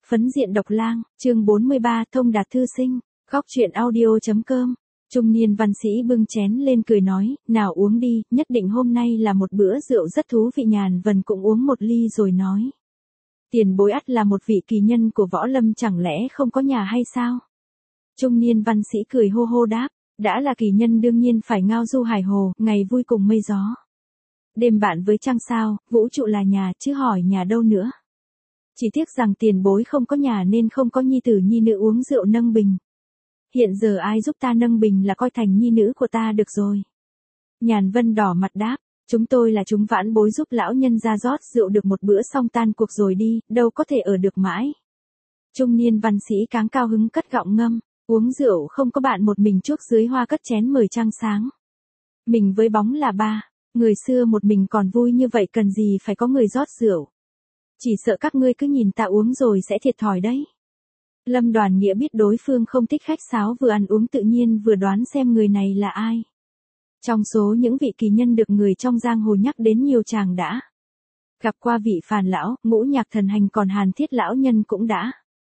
Phấn diện độc lang, chương 43 thông đạt thư sinh, góc truyện audio.com. Trung niên văn sĩ bưng chén lên cười nói, nào uống đi, nhất định hôm nay là một bữa rượu rất thú vị. Nhàn Vân cũng uống một ly rồi nói. Tiền bối ắt là một vị kỳ nhân của võ lâm, chẳng lẽ không có nhà hay sao? Trung niên văn sĩ cười hô hô đáp, đã là kỳ nhân đương nhiên phải ngao du hải hồ, ngày vui cùng mây gió. Đêm bạn với trăng sao, vũ trụ là nhà, chứ hỏi nhà đâu nữa. Chỉ tiếc rằng tiền bối không có nhà nên không có nhi tử nhi nữ uống rượu nâng bình. Hiện giờ ai giúp ta nâng bình là coi thành nhi nữ của ta được rồi. Nhàn Vân đỏ mặt đáp, chúng tôi là chúng vãn bối giúp lão nhân ra rót rượu được một bữa xong tan cuộc rồi đi, đâu có thể ở được mãi. Trung niên văn sĩ cáng cao hứng cất gọng ngâm, uống rượu không có bạn một mình chuốc dưới hoa cất chén mời trăng sáng. Mình với bóng là ba, người xưa một mình còn vui như vậy cần gì phải có người rót rượu. Chỉ sợ các ngươi cứ nhìn ta uống rồi sẽ thiệt thòi đấy. Lâm Đoàn Nghĩa biết đối phương không thích khách sáo, vừa ăn uống tự nhiên vừa đoán xem người này là ai. Trong số những vị kỳ nhân được người trong giang hồ nhắc đến nhiều, chàng đã gặp qua vị Phàn lão, Ngũ Nhạc thần hành, còn Hàn Thiết lão nhân cũng đã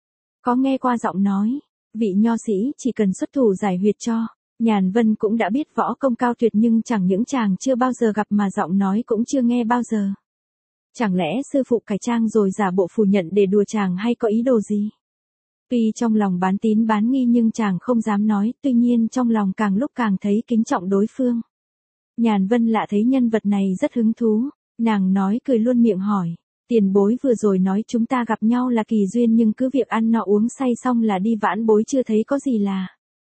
có nghe qua giọng nói. Vị nho sĩ chỉ cần xuất thủ giải huyệt cho. Nhàn Vân cũng đã biết võ công cao tuyệt, nhưng chẳng những chàng chưa bao giờ gặp mà giọng nói cũng chưa nghe bao giờ. Chẳng lẽ sư phụ cải trang rồi giả bộ phủ nhận để đùa chàng hay có ý đồ gì? Tuy trong lòng bán tín bán nghi nhưng chàng không dám nói, tuy nhiên trong lòng càng lúc càng thấy kính trọng đối phương. Nhàn Vân lạ thấy nhân vật này rất hứng thú, nàng nói cười luôn miệng hỏi, tiền bối vừa rồi nói chúng ta gặp nhau là kỳ duyên, nhưng cứ việc ăn nọ uống say xong là đi, vãn bối chưa thấy có gì là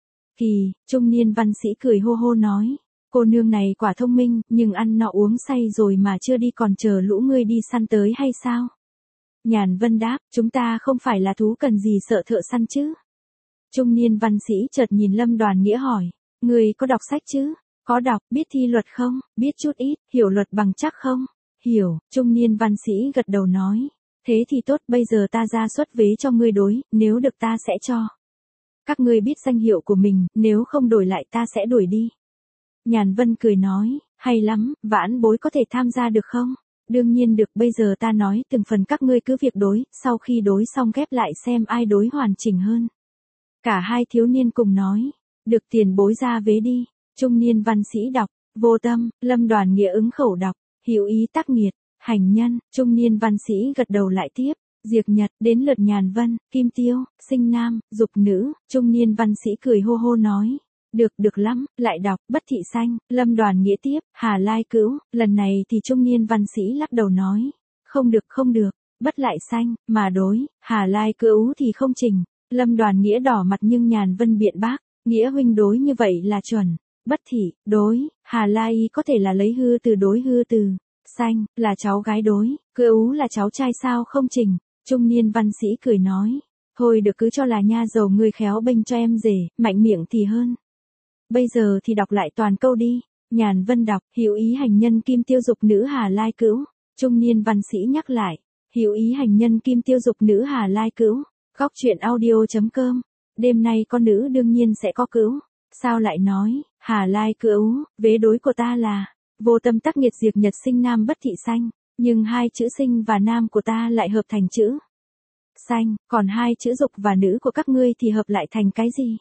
kỳ. Trung niên văn sĩ cười hô hô nói, cô nương này quả thông minh, nhưng ăn nọ uống say rồi mà chưa đi, còn chờ lũ ngươi đi săn tới hay sao? Nhàn Vân đáp, chúng ta không phải là thú cần gì sợ thợ săn chứ? Trung niên văn sĩ chợt nhìn Lâm Đoàn Nghĩa hỏi, ngươi có đọc sách chứ? Có đọc. Biết thi luật không? Biết chút ít. Hiểu luật bằng chắc không? Hiểu. Trung niên văn sĩ gật đầu nói, thế thì tốt, bây giờ ta ra xuất vế cho ngươi đối, nếu được ta sẽ cho các ngươi biết danh hiệu của mình, nếu không đổi lại ta sẽ đuổi đi. Nhàn Vân cười nói, hay lắm, vãn bối có thể tham gia được không? Đương nhiên được, bây giờ ta nói từng phần, các ngươi cứ việc đối, sau khi đối xong ghép lại xem ai đối hoàn chỉnh hơn. Cả hai thiếu niên cùng nói, được, tiền bối ra vế đi. Trung niên văn sĩ đọc, vô tâm. Lâm Đoàn Nghĩa ứng khẩu đọc, hữu ý tắc nghiệt, hành nhân. Trung niên văn sĩ gật đầu lại tiếp, diệt nhật. Đến lượt Nhàn Vân, kim tiêu, sinh nam, dục nữ. Trung niên văn sĩ cười hô hô nói, được lắm, lại đọc, bất thị sanh. Lâm Đoàn Nghĩa tiếp, hà lai cữu. Lần này thì trung niên văn sĩ lắc đầu nói, không được, bất lại sanh, mà đối, hà lai cữu thì không trình. Lâm Đoàn Nghĩa đỏ mặt nhưng Nhàn Vân biện bác, Nghĩa huynh đối như vậy là chuẩn. Bất thị, đối, hà lai có thể là lấy hư từ đối, hư từ sanh, là cháu gái đối, cữu là cháu trai, sao không trình? Trung niên văn sĩ cười nói, thôi được, cứ cho là nha đầu ngươi khéo bênh cho em rể, mạnh miệng thì hơn. Bây giờ thì đọc lại toàn câu đi. Nhàn Vân đọc, hữu ý hành nhân kim tiêu dục nữ hà lai cữu. Trung niên văn sĩ nhắc lại, hữu ý hành nhân kim tiêu dục nữ hà lai cữu. Góc truyện audio.com. Đêm nay con nữ đương nhiên sẽ có cữu. Sao lại nói, hà lai cữu, vế đối của ta là vô tâm tắc nghiệt, diệt nhật, sinh nam, bất thị sanh. Nhưng hai chữ sinh và nam của ta lại hợp thành chữ sanh, còn hai chữ dục và nữ của các ngươi thì hợp lại thành cái gì?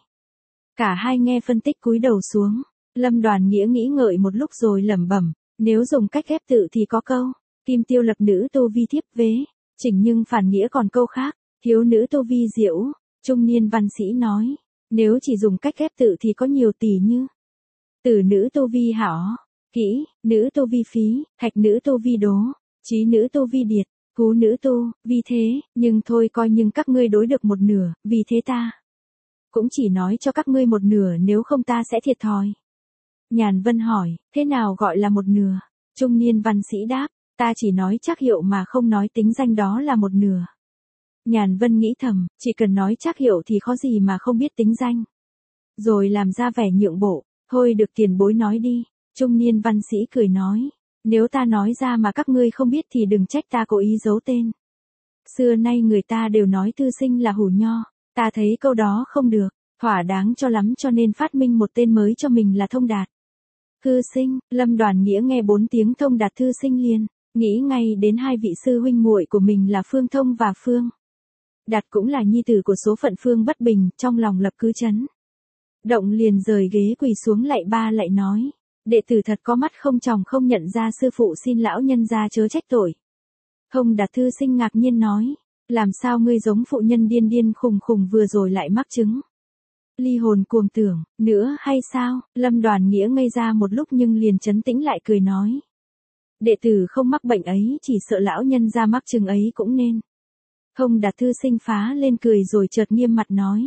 Cả hai nghe phân tích cúi đầu xuống. Lâm Đoàn Nghĩa nghĩ ngợi một lúc rồi lẩm bẩm, nếu dùng cách ghép tự thì có câu kim tiêu lập nữ tô vi thiếp vế chỉnh, nhưng phản nghĩa còn câu khác, thiếu nữ tô vi diễu. Trung niên văn sĩ nói, nếu chỉ dùng cách ghép tự thì có nhiều tỷ như tử nữ tô vi hảo, kỹ nữ tô vi phí, thạch nữ tô vi đố, trí nữ tô vi điệt, phú nữ tô vi thế. Nhưng thôi coi, nhưng các ngươi đối được một nửa, vì thế ta cũng chỉ nói cho các ngươi một nửa, nếu không ta sẽ thiệt thòi. Nhàn Vân hỏi, thế nào gọi là một nửa? Trung niên văn sĩ đáp, ta chỉ nói trác hiệu mà không nói tính danh, đó là một nửa. Nhàn Vân nghĩ thầm, chỉ cần nói trác hiệu thì khó gì mà không biết tính danh. Rồi làm ra vẻ nhượng bộ, thôi được, tiền bối nói đi. Trung niên văn sĩ cười nói, nếu ta nói ra mà các ngươi không biết thì đừng trách ta cố ý giấu tên. Xưa nay người ta đều nói thư sinh là hủ nho, ta thấy câu đó không được, thỏa đáng cho lắm, cho nên phát minh một tên mới cho mình là thông đạt thư sinh. Lâm Đoàn Nghĩa nghe 4 tiếng thông đạt thư sinh liền nghĩ ngay đến hai vị sư huynh muội của mình là Phương Thông và Phương Đạt cũng là nhi tử của số phận Phương Bất Bình, trong lòng lập cứ chấn động liền rời ghế quỳ xuống lạy ba lại nói. Đệ tử thật có mắt không tròng không nhận ra sư phụ, xin lão nhân gia chớ trách tội. Thông Đạt thư sinh ngạc nhiên nói. Làm sao ngươi giống phụ nhân điên điên khùng khùng vừa rồi lại mắc chứng ly hồn cuồng tưởng, nữa hay sao? Lâm Đoàn Nghĩa ngây ra một lúc nhưng liền trấn tĩnh lại cười nói. Đệ tử không mắc bệnh ấy, chỉ sợ lão nhân gia mắc chứng ấy cũng nên. Thông Đạt thư sinh phá lên cười rồi chợt nghiêm mặt nói.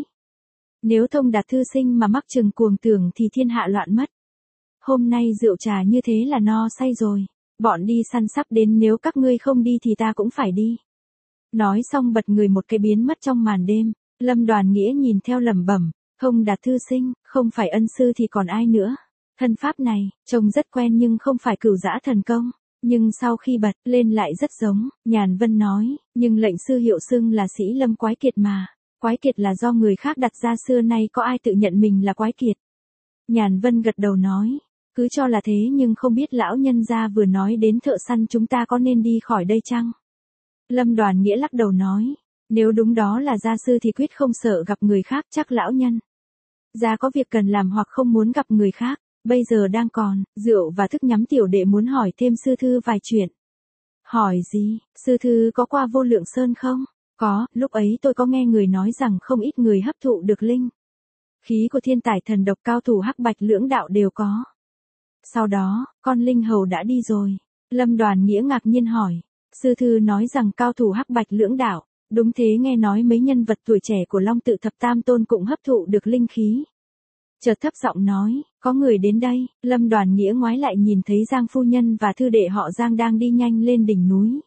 Nếu Thông Đạt thư sinh mà mắc chứng cuồng tưởng thì thiên hạ loạn mất. Hôm nay rượu trà như thế là no say rồi. Bọn đi săn sắp đến, nếu các ngươi không đi thì ta cũng phải đi. Nói xong bật người một cái biến mất trong màn đêm. Lâm Đoàn Nghĩa nhìn theo lẩm bẩm. Thông Đạt thư sinh, không phải ân sư thì còn ai nữa. Thân pháp này, trông rất quen nhưng không phải cửu dã thần công. Nhưng sau khi bật lên lại rất giống. Nhàn Vân nói, nhưng lệnh sư hiệu xưng là Sĩ Lâm Quái Kiệt mà. Quái Kiệt là do người khác đặt ra, xưa nay có ai tự nhận mình là Quái Kiệt. Nhàn Vân gật đầu nói, cứ cho là thế nhưng không biết lão nhân gia vừa nói đến thợ săn chúng ta có nên đi khỏi đây chăng? Lâm Đoàn Nghĩa lắc đầu nói, nếu đúng đó là gia sư thì quyết không sợ gặp người khác, chắc lão nhân gia có việc cần làm hoặc không muốn gặp người khác, bây giờ đang còn rượu và thức nhắm, tiểu đệ muốn hỏi thêm sư thư vài chuyện. Hỏi gì? Sư thư có qua Vô Lượng Sơn không? Có, lúc ấy tôi có nghe người nói rằng không ít người hấp thụ được linh khí của thiên tài thần độc, cao thủ hắc bạch lưỡng đạo đều có. Sau đó, con linh hầu đã đi rồi. Lâm Đoàn Nghĩa ngạc nhiên hỏi. Sư thư nói rằng cao thủ hắc bạch lưỡng đạo. Đúng thế, nghe nói mấy nhân vật tuổi trẻ của Long Tự Thập Tam Tôn cũng hấp thụ được linh khí. Chợt thấp giọng nói, có người đến đây. Lâm Đoàn Nghĩa ngoái lại nhìn thấy Giang phu nhân và thư đệ họ Giang đang đi nhanh lên đỉnh núi.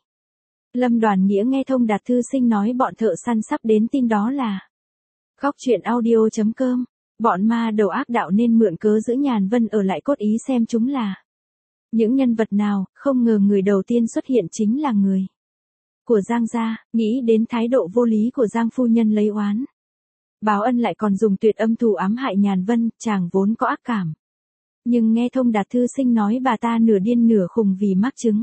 Lâm Đoàn Nghĩa nghe Thông Đạt thư sinh nói bọn thợ săn sắp đến, tin đó là Khóc Chuyện Audio.com. Bọn ma đầu ác đạo nên mượn cớ giữ Nhàn Vân ở lại cốt ý xem chúng là những nhân vật nào. Không ngờ người đầu tiên xuất hiện chính là người của Giang gia. Nghĩ đến thái độ vô lý của Giang phu nhân lấy oán báo ân, lại còn dùng tuyệt âm thủ ám hại Nhàn Vân, chàng vốn có ác cảm. Nhưng nghe Thông Đạt thư sinh nói bà ta nửa điên nửa khùng vì mắc chứng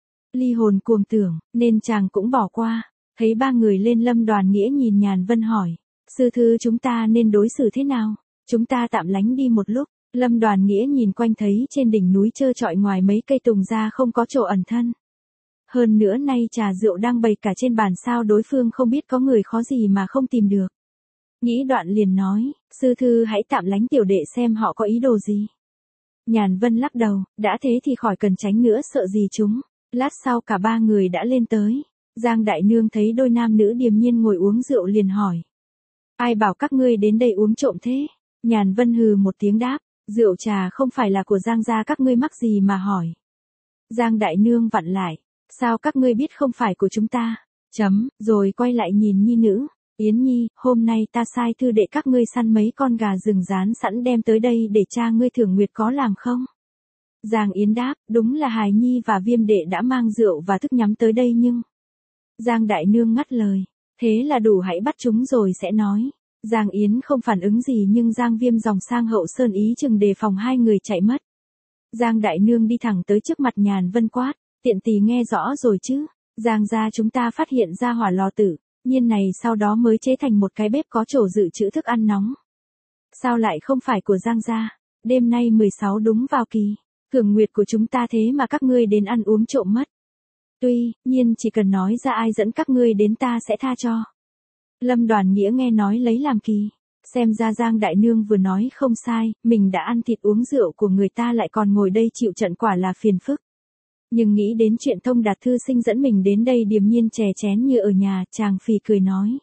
ly hồn cuồng tưởng, nên chàng cũng bỏ qua. Thấy ba người lên, Lâm Đoàn Nghĩa nhìn Nhàn Vân hỏi, sư thư chúng ta nên đối xử thế nào? Chúng ta tạm lánh đi một lúc. Lâm Đoàn Nghĩa nhìn quanh thấy trên đỉnh núi trơ trọi ngoài mấy cây tùng ra không có chỗ ẩn thân. Hơn nữa nay trà rượu đang bày cả trên bàn, sao đối phương không biết có người khó gì mà không tìm được. Nghĩ đoạn liền nói, sư thư hãy tạm lánh tiểu đệ xem họ có ý đồ gì. Nhàn Vân lắc đầu, đã thế thì khỏi cần tránh nữa, sợ gì chúng. Lát sau cả ba người đã lên tới. Giang Đại Nương thấy đôi nam nữ điềm nhiên ngồi uống rượu liền hỏi. Ai bảo các ngươi đến đây uống trộm thế? Nhàn Vân hừ một tiếng đáp, rượu trà không phải là của Giang gia, các ngươi mắc gì mà hỏi. Giang Đại Nương vặn lại, sao các ngươi biết không phải của chúng ta? Rồi quay lại nhìn nhi nữ. Yến Nhi, hôm nay ta sai thư đệ các ngươi săn mấy con gà rừng rán sẵn đem tới đây để cha ngươi thưởng nguyệt, có làm không? Giang Yến đáp, đúng là Hài Nhi và Viêm đệ đã mang rượu và thức nhắm tới đây nhưng... Giang Đại Nương ngắt lời, thế là đủ, hãy bắt chúng rồi sẽ nói. Giang Yến không phản ứng gì nhưng Giang Viêm dòng sang Hậu Sơn ý chừng đề phòng hai người chạy mất. Giang Đại Nương đi thẳng tới trước mặt Nhàn Vân quát, tiện tỳ nghe rõ rồi chứ? Giang gia chúng ta phát hiện ra hỏa lò tử, nhiên này sau đó mới chế thành một cái bếp có chỗ dự trữ thức ăn nóng. Sao lại không phải của Giang gia? Đêm nay 16 đúng vào kỳ thưởng nguyệt của chúng ta, thế mà các ngươi đến ăn uống trộm mất. Tuy nhiên chỉ cần nói ra ai dẫn các ngươi đến ta sẽ tha cho. Lâm Đoàn Nghĩa nghe nói lấy làm kỳ. Xem ra Giang Đại Nương vừa nói không sai, mình đã ăn thịt uống rượu của người ta lại còn ngồi đây chịu trận, quả là phiền phức. Nhưng nghĩ đến chuyện Thông Đạt thư sinh dẫn mình đến đây điềm nhiên chè chén như ở nhà, chàng phì cười nói.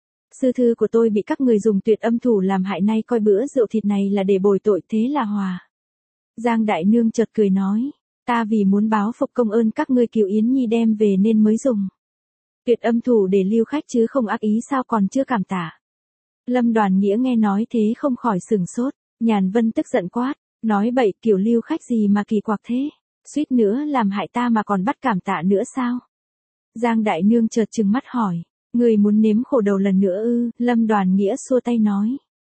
Sư thư của tôi bị các người dùng tuyệt âm thủ làm hại, nay coi bữa rượu thịt này là để bồi tội, thế là hòa. Giang Đại Nương chợt cười nói, ta vì muốn báo phục công ơn các ngươi cứu Yến Nhi đem về nên mới dùng tuyệt âm thủ để lưu khách chứ không ác ý, sao còn chưa cảm tạ. Lâm Đoàn Nghĩa nghe nói thế không khỏi sửng sốt. Nhàn Vân tức giận quát, nói bậy, kiểu lưu khách gì mà kỳ quặc thế, suýt nữa làm hại ta mà còn bắt cảm tạ nữa sao? Giang Đại Nương chợt trừng mắt hỏi, người muốn nếm khổ đầu lần nữa ư? Lâm Đoàn Nghĩa xua tay nói,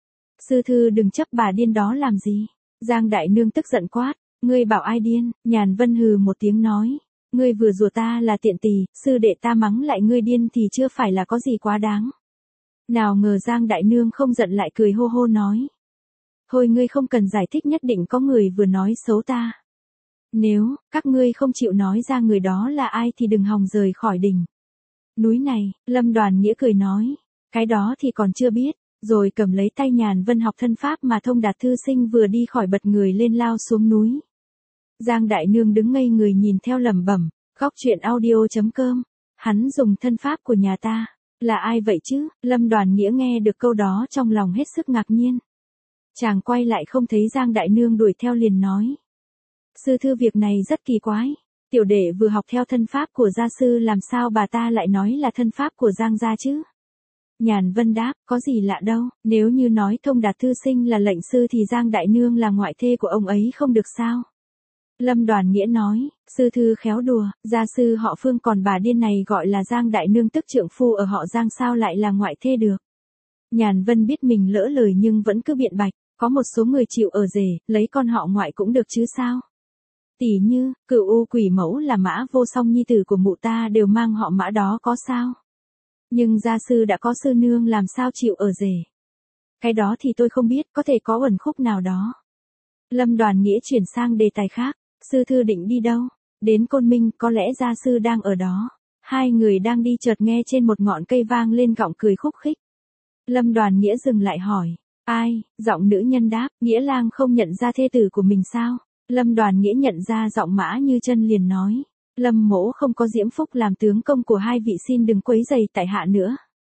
sư thư đừng chấp bà điên đó làm gì. Giang Đại Nương tức giận quát, ngươi bảo ai điên? Nhàn Vân hừ một tiếng nói, Ngươi vừa rủa ta là tiện tỳ, sư đệ ta mắng lại ngươi điên thì chưa phải là có gì quá đáng. Nào ngờ Giang Đại Nương không giận lại cười hô hô nói. Thôi ngươi không cần giải thích, nhất định có người vừa nói xấu ta. Nếu các ngươi không chịu nói ra người đó là ai thì đừng hòng rời khỏi đỉnh núi này. Lâm Đoàn Nghĩa cười nói. Cái đó thì còn chưa biết. Rồi cầm lấy tay Nhàn Vân học thân pháp mà Thông Đạt thư sinh vừa đi khỏi bật người lên lao xuống núi. Giang Đại Nương đứng ngây người nhìn theo lẩm bẩm. Góc truyện audio.com. Hắn dùng thân pháp của nhà ta. Là ai vậy chứ? Lâm Đoàn Nghĩa nghe được câu đó trong lòng hết sức ngạc nhiên. Chàng quay lại không thấy Giang Đại Nương đuổi theo liền nói. Sư thư, việc này rất kỳ quái. Tiểu đệ vừa học theo thân pháp của gia sư, làm sao bà ta lại nói là thân pháp của Giang gia chứ? Nhàn Vân đáp, có gì lạ đâu, nếu như nói Thông Đạt thư sinh là lệnh sư thì Giang Đại Nương là ngoại thê của ông ấy không được sao? Lâm Đoàn Nghĩa nói, sư thư khéo đùa, gia sư họ Phương còn bà điên này gọi là Giang Đại Nương tức trượng phu ở họ Giang sao lại là ngoại thê được? Nhàn Vân biết mình lỡ lời nhưng vẫn cứ biện bạch, có một số người chịu ở rể, lấy con họ ngoại cũng được chứ sao? Tỷ như, Cửu U Quỷ Mẫu là Mã Vô Song nhi tử của mụ ta đều mang họ Mã đó có sao? Nhưng gia sư đã có sư nương làm sao chịu ở rể? Cái đó thì tôi không biết, có thể có uẩn khúc nào đó. Lâm Đoàn Nghĩa chuyển sang đề tài khác, sư thư định đi đâu? Đến Côn Minh, có lẽ gia sư đang ở đó. Hai người đang đi chợt nghe trên một ngọn cây vang lên giọng cười khúc khích. Lâm Đoàn Nghĩa dừng lại hỏi, ai? Giọng nữ nhân đáp, Nghĩa lang không nhận ra thê tử của mình sao? Lâm Đoàn Nghĩa nhận ra giọng Mã Như Chân liền nói, Lâm mỗ không có diễm phúc làm tướng công của hai vị, xin đừng quấy rầy tại hạ nữa.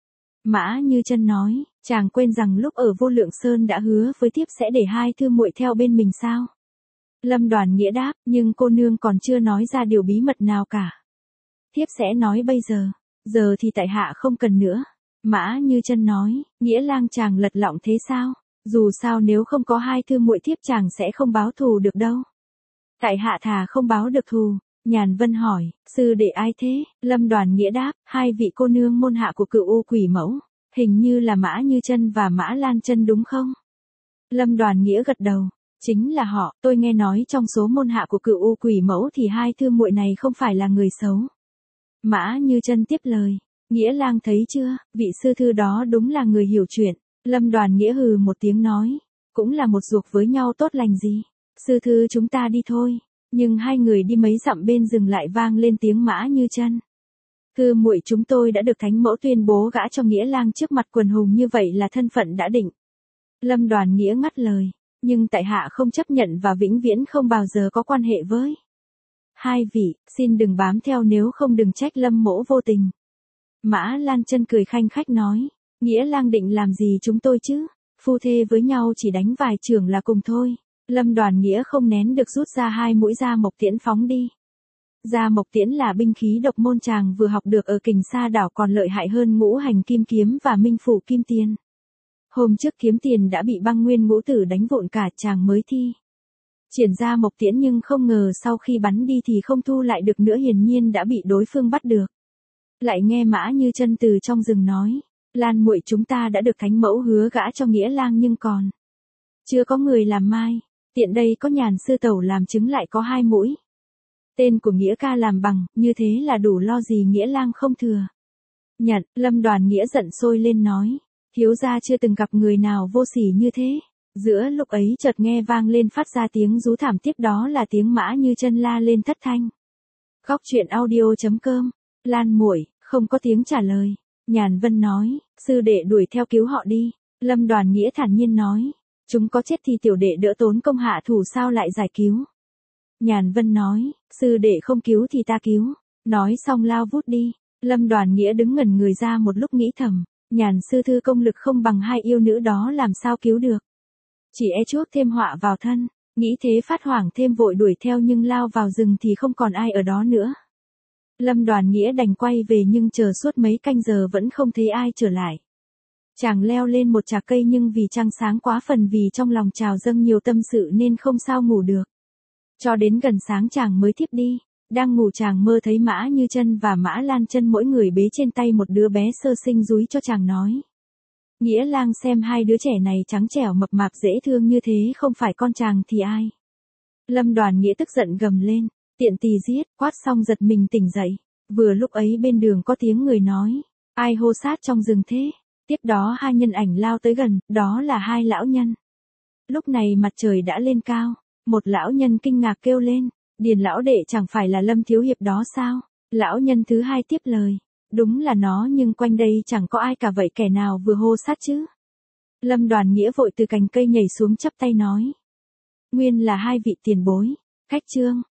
Mã Như Chân nói, chàng quên rằng lúc ở Vô Lượng Sơn đã hứa với thiếp sẽ để hai thư muội theo bên mình sao? Lâm Đoàn Nghĩa đáp, nhưng cô nương còn chưa nói ra điều bí mật nào cả. Thiếp sẽ nói bây giờ thì tại hạ không cần nữa. Mã Như Chân nói, Nghĩa lang chàng lật lọng thế sao? Dù sao nếu không có hai thư muội thiếp chàng sẽ không báo thù được đâu. Tại hạ thà không báo được thù. Nhàn Vân hỏi, sư đệ ai thế? Lâm Đoàn Nghĩa đáp, hai vị cô nương môn hạ của Cửu U Quỷ Mẫu, hình như là Mã Như Chân và Mã Lan Chân đúng không? Lâm Đoàn Nghĩa gật đầu, chính là họ, tôi nghe nói trong số môn hạ của Cửu U Quỷ Mẫu thì hai thư muội này không phải là người xấu. Mã Như Chân tiếp lời, Nghĩa lang thấy chưa, vị sư thư đó đúng là người hiểu chuyện. Lâm Đoàn Nghĩa hừ một tiếng nói, cũng là một ruột với nhau tốt lành gì. Sư thư chúng ta đi thôi. Nhưng hai người đi mấy dặm bên rừng lại vang lên tiếng Mã Như Chân. Thư muội chúng tôi đã được thánh mẫu tuyên bố gả cho Nghĩa lang trước mặt quần hùng, như vậy là thân phận đã định. Lâm Đoàn Nghĩa ngắt lời, nhưng tại hạ không chấp nhận và vĩnh viễn không bao giờ có quan hệ với hai vị, xin đừng bám theo, nếu không đừng trách Lâm mỗ vô tình. Mã Lan Chân cười khanh khách nói, Nghĩa lang định làm gì chúng tôi chứ? Phu thê với nhau chỉ đánh vài chưởng là cùng thôi. Lâm Đoàn Nghĩa không nén được rút ra hai mũi Gia Mộc Tiễn phóng đi. Gia Mộc Tiễn là binh khí độc môn chàng vừa học được ở Kình Sa đảo, còn lợi hại hơn Ngũ Hành Kim Kiếm và Minh Phủ Kim Tiền. Hôm trước kiếm tiền đã bị Băng Nguyên Ngũ Tử đánh vụn cả, chàng mới thi triển Gia Mộc Tiễn nhưng không ngờ sau khi bắn đi thì không thu lại được nữa, hiển nhiên đã bị đối phương bắt được. Lại nghe Mã Như Chân từ trong rừng nói, Lan muội chúng ta đã được thánh mẫu hứa gả cho Nghĩa lang nhưng còn chưa có người làm mai. Tiện đây có Nhàn sư tẩu làm chứng lại có hai mũi tên của Nghĩa ca làm bằng, như thế là đủ lo gì Nghĩa lang không thừa nhận. Lâm Đoàn Nghĩa giận sôi lên nói, thiếu gia chưa từng gặp người nào vô sỉ như thế. Giữa lúc ấy chợt nghe vang lên phát ra tiếng rú thảm, tiếp đó là tiếng Mã Như Chân la lên thất thanh. Góc truyện audio.com. Lan muội, không có tiếng trả lời. Nhàn Vân nói, sư đệ đuổi theo cứu họ đi. Lâm Đoàn Nghĩa thản nhiên nói, chúng có chết thì tiểu đệ đỡ tốn công hạ thủ, sao lại giải cứu. Nhàn Vân nói, sư đệ không cứu thì ta cứu. Nói xong lao vút đi. Lâm Đoàn Nghĩa đứng ngẩn người ra một lúc nghĩ thầm, Nhàn sư thư công lực không bằng hai yêu nữ đó, làm sao cứu được. Chỉ e chuốc thêm họa vào thân. Nghĩ thế phát hoảng thêm vội đuổi theo, nhưng lao vào rừng thì không còn ai ở đó nữa. Lâm Đoàn Nghĩa đành quay về, nhưng chờ suốt mấy canh giờ vẫn không thấy ai trở lại. Chàng leo lên một chạc cây, nhưng vì trăng sáng quá, phần vì trong lòng trào dâng nhiều tâm sự nên không sao ngủ được. Cho đến gần sáng chàng mới thiếp đi. Đang ngủ chàng mơ thấy Mã Như Chân và Mã Lan Chân mỗi người bế trên tay một đứa bé sơ sinh, dúi cho chàng nói, Nghĩa lang xem hai đứa trẻ này trắng trẻo mập mạp dễ thương như thế, không phải con chàng thì ai. Lâm Đoàn Nghĩa tức giận gầm lên, Tiện tì giết, quát xong giật mình tỉnh dậy. Vừa lúc ấy bên đường có tiếng người nói. Ai hô sát trong rừng thế? Tiếp đó hai nhân ảnh lao tới gần, đó là hai lão nhân. Lúc này mặt trời đã lên cao. Một lão nhân kinh ngạc kêu lên. Điền lão đệ chẳng phải là Lâm thiếu hiệp đó sao? Lão nhân thứ hai tiếp lời. Đúng là nó nhưng quanh đây chẳng có ai cả vậy kẻ nào vừa hô sát chứ? Lâm Đoàn Nghĩa vội từ cành cây nhảy xuống chắp tay nói. Nguyên là hai vị tiền bối. Khách Trương,